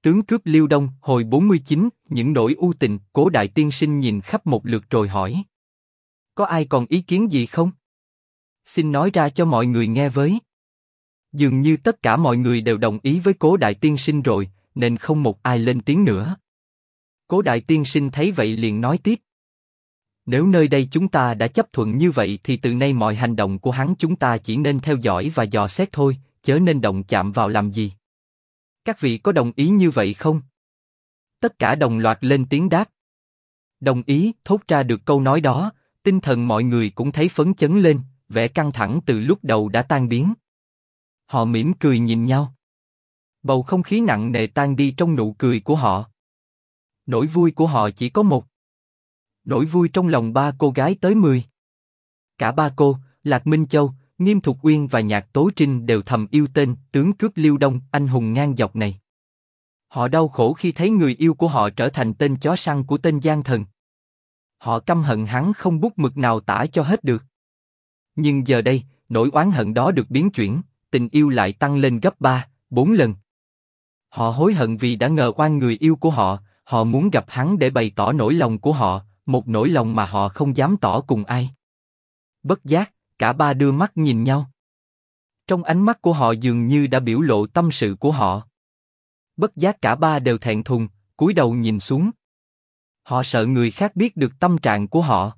Tướng cướp Liêu Đông, hồi 49, những nỗi u tình. Cố đại tiên sinh nhìn khắp một lượt rồi hỏi. Có ai còn ý kiến gì không? Xin nói ra cho mọi người nghe với. Dường như tất cả mọi người đều đồng ý với Cố đại tiên sinh rồi, nên không một ai lên tiếng nữa. Cố đại tiên sinh thấy vậy liền nói tiếp. Nếu nơi đây chúng ta đã chấp thuận như vậy thì từ nay mọi hành động của hắn chúng ta chỉ nên theo dõi và dò xét thôi, chớ nên động chạm vào làm gì. Các vị có đồng ý như vậy không? Tất cả đồng loạt lên tiếng đáp. Đồng ý. Thốt ra được câu nói đó, tinh thần mọi người cũng thấy phấn chấn lên, vẻ căng thẳng từ lúc đầu đã tan biến. Họ mỉm cười nhìn nhau. Bầu không khí nặng nề tan đi trong nụ cười của họ. Nỗi vui của họ chỉ có một. Nỗi vui trong lòng ba cô gái tới 10. Cả ba cô, Lạc Minh Châu, Nghiêm Thục Uyên và Nhạc Tố Trinh đều thầm yêu tên tướng cướp Liêu Đông, anh hùng ngang dọc này. Họ đau khổ khi thấy người yêu của họ trở thành tên chó săn của tên gian thần. Họ căm hận hắn không bút mực nào tả cho hết được. Nhưng giờ đây, nỗi oán hận đó được biến chuyển, tình yêu lại tăng lên gấp 3, 4 lần. Họ hối hận vì đã ngờ oan người yêu của họ, họ muốn gặp hắn để bày tỏ nỗi lòng của họ, một nỗi lòng mà họ không dám tỏ cùng ai. Bất giác, cả ba đưa mắt nhìn nhau. Trong ánh mắt của họ dường như đã biểu lộ tâm sự của họ. Bất giác cả ba đều thẹn thùng, cúi đầu nhìn xuống. Họ sợ người khác biết được tâm trạng của họ.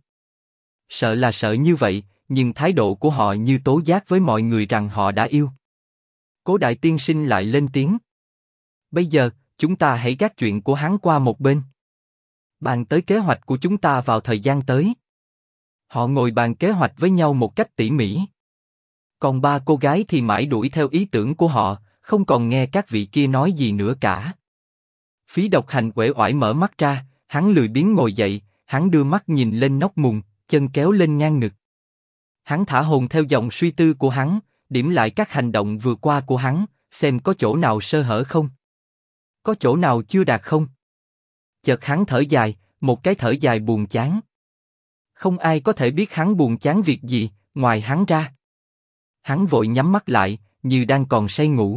Sợ là sợ như vậy, nhưng thái độ của họ như tố giác với mọi người rằng họ đã yêu. Cố đại tiên sinh lại lên tiếng. Bây giờ, chúng ta hãy gác chuyện của hắn qua một bên. Bàn tới kế hoạch của chúng ta vào thời gian tới. Họ ngồi bàn kế hoạch với nhau một cách tỉ mỉ. Còn ba cô gái thì mãi đuổi theo ý tưởng của họ, không còn nghe các vị kia nói gì nữa cả. Phí Độc Hành uể oải mở mắt ra, hắn lười biếng ngồi dậy, hắn đưa mắt nhìn lên nóc mùng, chân kéo lên ngang ngực. Hắn thả hồn theo dòng suy tư của hắn, điểm lại các hành động vừa qua của hắn, xem có chỗ nào sơ hở không, có chỗ nào chưa đạt không. Chợt hắn thở dài, một cái thở dài buồn chán. Không ai có thể biết hắn buồn chán việc gì, ngoài hắn ra. Hắn vội nhắm mắt lại, như đang còn say ngủ.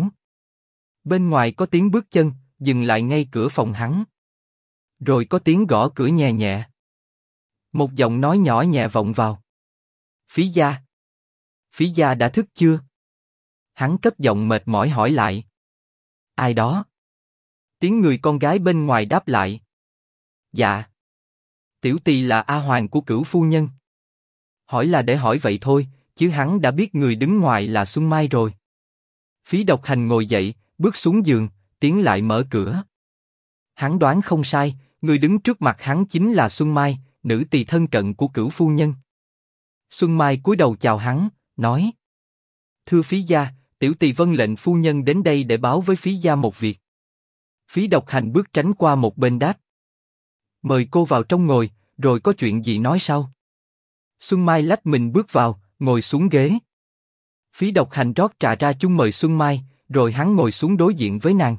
Bên ngoài có tiếng bước chân, dừng lại ngay cửa phòng hắn. Rồi có tiếng gõ cửa nhẹ nhẹ. Một giọng nói nhỏ nhẹ vọng vào. Phí gia. Phí gia đã thức chưa? Hắn cất giọng mệt mỏi hỏi lại. Ai đó? Tiếng người con gái bên ngoài đáp lại. Dạ. Tiểu tỳ là A Hoàng của Cửu phu nhân. Hỏi là để hỏi vậy thôi, chứ hắn đã biết người đứng ngoài là Xuân Mai rồi. Phí Độc Hành ngồi dậy, bước xuống giường, tiến lại mở cửa. Hắn đoán không sai, người đứng trước mặt hắn chính là Xuân Mai, nữ tỳ thân cận của Cửu phu nhân. Xuân Mai cúi đầu chào hắn, nói: Thưa Phí gia, tiểu tỳ vâng lệnh phu nhân đến đây để báo với Phí gia một việc. Phí Độc Hành bước tránh qua một bên đáp: Mời cô vào trong ngồi, rồi có chuyện gì nói sau. Xuân Mai lách mình bước vào, ngồi xuống ghế. Phí Độc Hành rót trà ra chung mời Xuân Mai, rồi hắn ngồi xuống đối diện với nàng.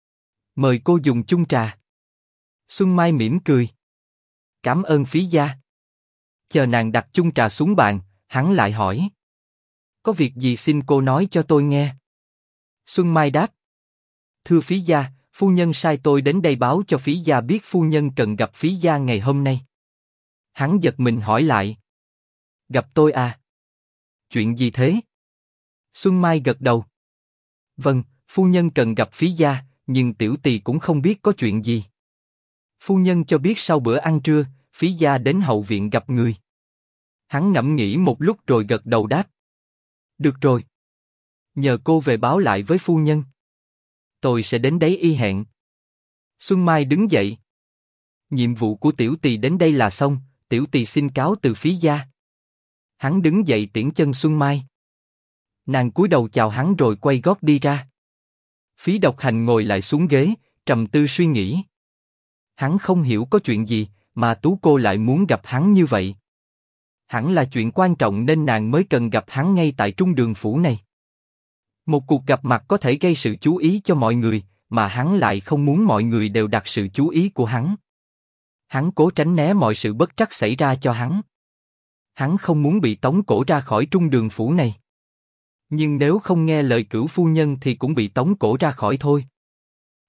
Mời cô dùng chung trà. Xuân Mai mỉm cười. Cảm ơn Phí gia. Chờ nàng đặt chung trà xuống bàn, hắn lại hỏi: Có việc gì xin cô nói cho tôi nghe. Xuân Mai đáp: Thưa Phí gia, phu nhân sai tôi đến đây báo cho Phí gia biết phu nhân cần gặp Phí gia ngày hôm nay. Hắn giật mình hỏi lại: Gặp tôi à? Chuyện gì thế? Xuân Mai gật đầu. Vâng, phu nhân cần gặp Phí gia, nhưng tiểu tỳ cũng không biết có chuyện gì. Phu nhân cho biết sau bữa ăn trưa, Phí gia đến hậu viện gặp người. Hắn ngẫm nghĩ một lúc rồi gật đầu đáp: Được rồi. Nhờ cô về báo lại với phu nhân. Tôi sẽ đến đấy y hẹn. Xuân Mai đứng dậy. Nhiệm vụ của tiểu tỳ đến đây là xong, tiểu tỳ xin cáo từ Phí gia. Hắn đứng dậy tiễn chân Xuân Mai. Nàng cúi đầu chào hắn rồi quay gót đi ra. Phí Độc Hành ngồi lại xuống ghế, trầm tư suy nghĩ. Hắn không hiểu có chuyện gì mà Tú cô lại muốn gặp hắn như vậy. Hẳn là chuyện quan trọng nên nàng mới cần gặp hắn ngay tại trung đường phủ này. Một cuộc gặp mặt có thể gây sự chú ý cho mọi người, mà hắn lại không muốn mọi người đều đặt sự chú ý của hắn. Hắn cố tránh né mọi sự bất trắc xảy ra cho hắn. Hắn không muốn bị tống cổ ra khỏi trung đường phủ này. Nhưng nếu không nghe lời Cửu phu nhân thì cũng bị tống cổ ra khỏi thôi.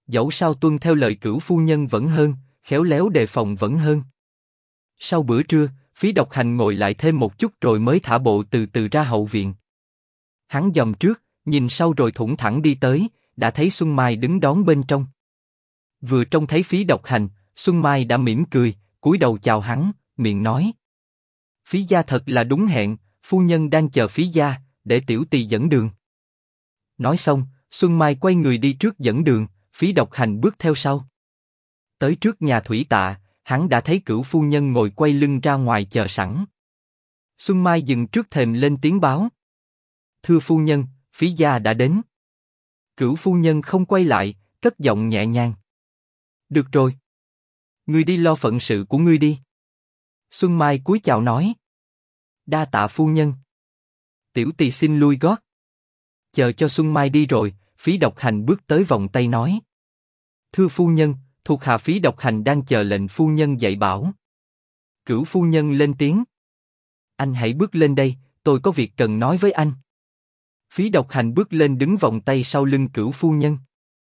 Dẫu sao tuân theo lời cửu phu nhân vẫn hơn, khéo léo đề phòng vẫn hơn. Sau bữa trưa, Phí Độc Hành ngồi lại thêm một chút rồi mới thả bộ từ từ ra hậu viện. Hắn dòm trước, nhìn sau rồi thủng thẳng đi tới, đã thấy Xuân Mai đứng đón bên trong. Vừa trông thấy Phí Độc Hành, Xuân Mai đã mỉm cười, cúi đầu chào hắn, miệng nói: Phí gia thật là đúng hẹn, phu nhân đang chờ Phí gia, để tiểu tỳ dẫn đường. Nói xong, Xuân Mai quay người đi trước dẫn đường, Phí Độc Hành bước theo sau. Tới trước nhà thủy tạ, hắn đã thấy cửu phu nhân ngồi quay lưng ra ngoài chờ sẵn. Xuân Mai dừng trước thềm lên tiếng báo: Thưa phu nhân, Phí gia đã đến. Cửu phu nhân không quay lại, cất giọng nhẹ nhàng: Được rồi, ngươi đi lo phận sự của ngươi đi. Xuân Mai cúi chào nói: Đa tạ phu nhân. Tiểu tỳ xin lui gót. Chờ cho Xuân Mai đi rồi, Phí Độc Hành bước tới vòng tay nói: Thưa phu nhân, thuộc hạ Phí Độc Hành đang chờ lệnh phu nhân dạy bảo. Cửu phu nhân lên tiếng: Anh hãy bước lên đây, tôi có việc cần nói với anh. Phí Độc Hành bước lên đứng vòng tay sau lưng cửu phu nhân.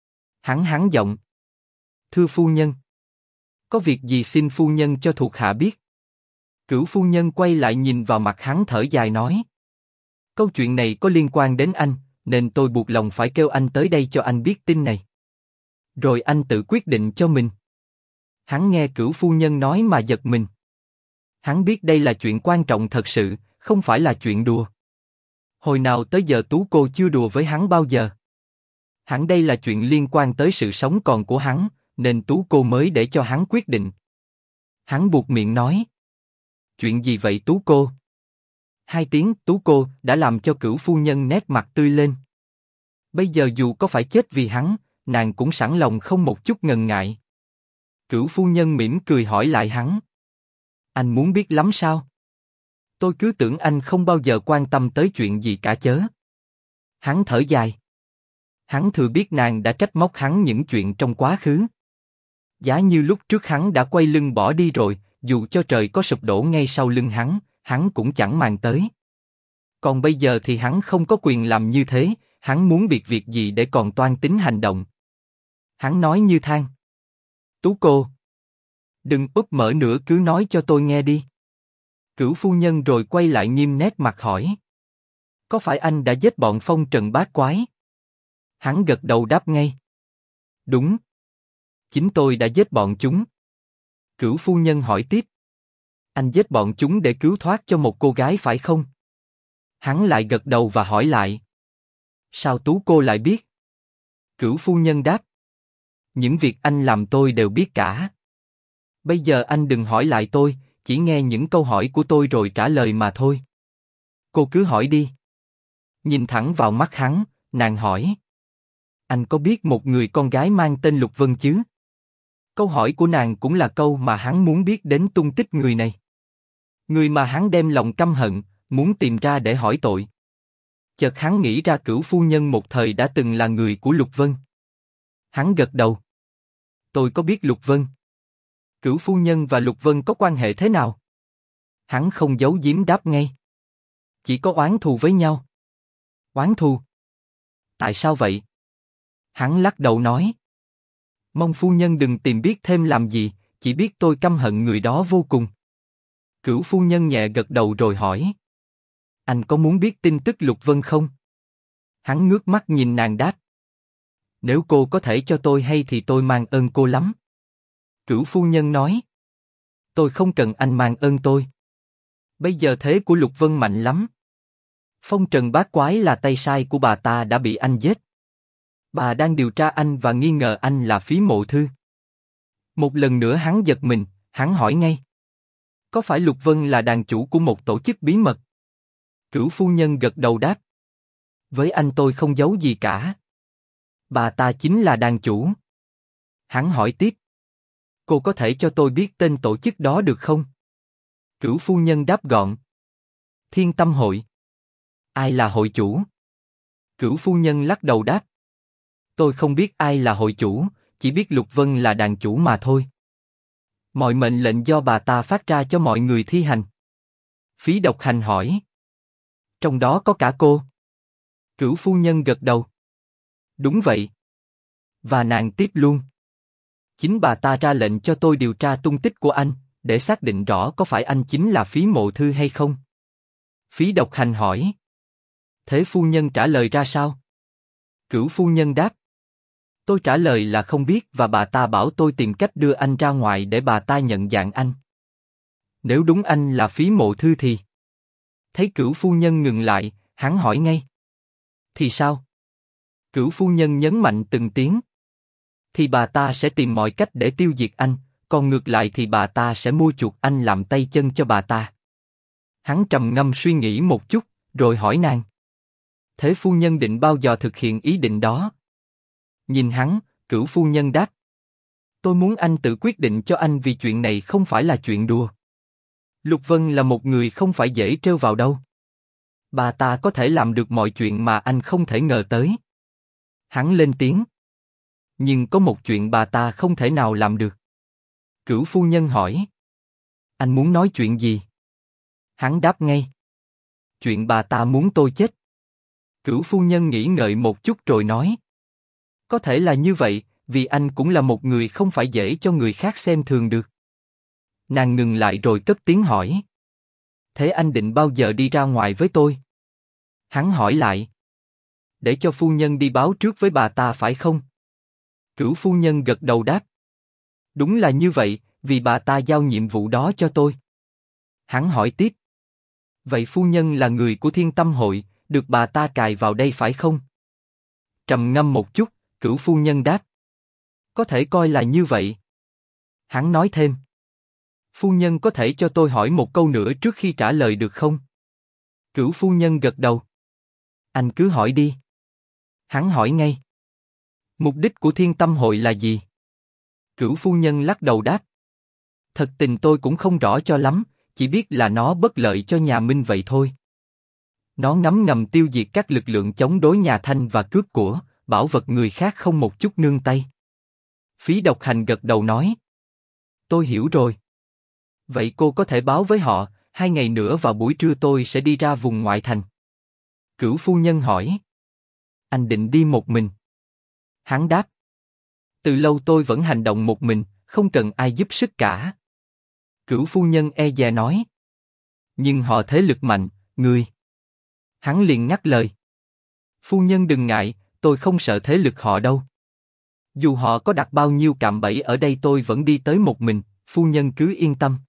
Hắn giọng: Thưa phu nhân. Có việc gì xin phu nhân cho thuộc hạ biết. Cửu phu nhân quay lại nhìn vào mặt hắn thở dài nói: Câu chuyện này có liên quan đến anh, nên tôi buộc lòng phải kêu anh tới đây cho anh biết tin này. Rồi anh tự quyết định cho mình. Hắn nghe cửu phu nhân nói mà giật mình. Hắn biết đây là chuyện quan trọng thật sự, không phải là chuyện đùa. Hồi nào tới giờ Tú cô chưa đùa với hắn bao giờ. Hẳn đây là chuyện liên quan tới sự sống còn của hắn, nên Tú cô mới để cho hắn quyết định. Hắn buột miệng nói: Chuyện gì vậy Tú cô? Hai tiếng Tú cô đã làm cho cửu phu nhân nét mặt tươi lên. Bây giờ dù có phải chết vì hắn, nàng cũng sẵn lòng không một chút ngần ngại. Cửu phu nhân mỉm cười hỏi lại hắn: Anh muốn biết lắm sao? Tôi cứ tưởng anh không bao giờ quan tâm tới chuyện gì cả chớ. Hắn thở dài. Hắn thừa biết nàng đã trách móc hắn những chuyện trong quá khứ. Giá như lúc trước hắn đã quay lưng bỏ đi rồi, dù cho trời có sụp đổ ngay sau lưng hắn cũng chẳng màng tới. Còn bây giờ thì hắn không có quyền làm như thế, hắn muốn biệt việc gì để còn toan tính hành động. Hắn nói như than: Tú cô, đừng úp mở nữa, cứ nói cho tôi nghe đi. Cửu phu nhân rồi quay lại nghiêm nét mặt hỏi: Có phải anh đã giết bọn phong trần bát quái? Hắn gật đầu đáp ngay: Đúng. Chính tôi đã giết bọn chúng. Cửu phu nhân hỏi tiếp: Anh giết bọn chúng để cứu thoát cho một cô gái phải không? Hắn lại gật đầu và hỏi lại: Sao Tú cô lại biết? Cửu phu nhân đáp: Những việc anh làm tôi đều biết cả. Bây giờ anh đừng hỏi lại tôi, chỉ nghe những câu hỏi của tôi rồi trả lời mà thôi. Cô cứ hỏi đi. Nhìn thẳng vào mắt hắn, nàng hỏi: Anh có biết một người con gái mang tên Lục Vân chứ? Câu hỏi của nàng cũng là câu mà hắn muốn biết đến tung tích người này. Người mà hắn đem lòng căm hận, muốn tìm ra để hỏi tội. Chợt hắn nghĩ ra cửu phu nhân một thời đã từng là người của Lục Vân. Hắn gật đầu: Tôi có biết Lục Vân. Cửu phu nhân và Lục Vân có quan hệ thế nào? Hắn không giấu giếm đáp ngay: Chỉ có oán thù với nhau. Oán thù? Tại sao vậy? Hắn lắc đầu nói: Mong phu nhân đừng tìm biết thêm làm gì, chỉ biết tôi căm hận người đó vô cùng. Cửu phu nhân nhẹ gật đầu rồi hỏi: Anh có muốn biết tin tức Lục Vân không? Hắn ngước mắt nhìn nàng đáp: Nếu cô có thể cho tôi hay thì tôi mang ơn cô lắm. Cửu phu nhân nói: Tôi không cần anh mang ơn tôi. Bây giờ thế của Lục Vân mạnh lắm. Phong trần bát quái là tay sai của bà ta đã bị anh giết. Bà đang điều tra anh và nghi ngờ anh là Phí Mộ Thư. Một lần nữa hắn giật mình, hắn hỏi ngay: Có phải Lục Vân là đàn chủ của một tổ chức bí mật? Cửu phu nhân gật đầu đáp: Với anh tôi không giấu gì cả. Bà ta chính là đàn chủ. Hắn hỏi tiếp: Cô có thể cho tôi biết tên tổ chức đó được không? Cửu phu nhân đáp gọn: Thiên Tâm Hội. Ai là hội chủ? Cửu phu nhân lắc đầu đáp: Tôi không biết ai là hội chủ, chỉ biết Lục Vân là đàn chủ mà thôi. Mọi mệnh lệnh do bà ta phát ra cho mọi người thi hành. Phí Độc Hành hỏi: Trong đó có cả cô? Cửu phu nhân gật đầu: Đúng vậy. Và nàng tiếp luôn. Chính bà ta ra lệnh cho tôi điều tra tung tích của anh, để xác định rõ có phải anh chính là Phí Mộ Thư hay không. Phí Độc Hành hỏi. Thế phu nhân trả lời ra sao? Cửu phu nhân đáp. Tôi trả lời là không biết và bà ta bảo tôi tìm cách đưa anh ra ngoài để bà ta nhận dạng anh. Nếu đúng anh là Phí Mộ Thư thì... Thấy Cửu phu nhân ngừng lại, hắn hỏi ngay. Thì sao? Cửu phu nhân nhấn mạnh từng tiếng. Thì bà ta sẽ tìm mọi cách để tiêu diệt anh, còn ngược lại thì bà ta sẽ mua chuộc anh làm tay chân cho bà ta. Hắn trầm ngâm suy nghĩ một chút, rồi hỏi nàng. Thế phu nhân định bao giờ thực hiện ý định đó? Nhìn hắn, Cửu phu nhân đáp. Tôi muốn anh tự quyết định cho anh vì chuyện này không phải là chuyện đùa. Lục Vân là một người không phải dễ trêu vào đâu. Bà ta có thể làm được mọi chuyện mà anh không thể ngờ tới. Hắn lên tiếng. Nhưng có một chuyện bà ta không thể nào làm được. Cửu phu nhân hỏi. Anh muốn nói chuyện gì? Hắn đáp ngay. Chuyện bà ta muốn tôi chết. Cửu phu nhân nghĩ ngợi một chút rồi nói. Có thể là như vậy, vì anh cũng là một người không phải dễ cho người khác xem thường được. Nàng ngừng lại rồi cất tiếng hỏi. Thế anh định bao giờ đi ra ngoài với tôi? Hắn hỏi lại. Để cho phu nhân đi báo trước với bà ta phải không? Cửu phu nhân gật đầu đáp. Đúng là như vậy, vì bà ta giao nhiệm vụ đó cho tôi. Hắn hỏi tiếp. Vậy phu nhân là người của Thiên Tâm Hội, được bà ta cài vào đây phải không? Trầm ngâm một chút, Cửu phu nhân đáp. Có thể coi là như vậy. Hắn nói thêm. Phu nhân có thể cho tôi hỏi một câu nữa trước khi trả lời được không? Cửu phu nhân gật đầu. Anh cứ hỏi đi. Hắn hỏi ngay. Mục đích của Thiên Tâm Hội là gì? Cửu phu nhân lắc đầu đáp. Thật tình tôi cũng không rõ cho lắm, chỉ biết là nó bất lợi cho nhà Minh vậy thôi. Nó ngấm ngầm tiêu diệt các lực lượng chống đối nhà Thanh và cướp của, bảo vật người khác không một chút nương tay. Phí Độc Hành gật đầu nói. Tôi hiểu rồi. Vậy cô có thể báo với họ, 2 ngày nữa vào buổi trưa tôi sẽ đi ra vùng ngoại thành. Cửu phu nhân hỏi. Anh định đi một mình? Hắn đáp. Từ lâu tôi vẫn hành động một mình, không cần ai giúp sức cả. Cửu phu nhân e dè nói. Nhưng họ thế lực mạnh, người. Hắn liền ngắt lời. Phu nhân đừng ngại, tôi không sợ thế lực họ đâu. Dù họ có đặt bao nhiêu cạm bẫy ở đây tôi vẫn đi tới một mình, phu nhân cứ yên tâm.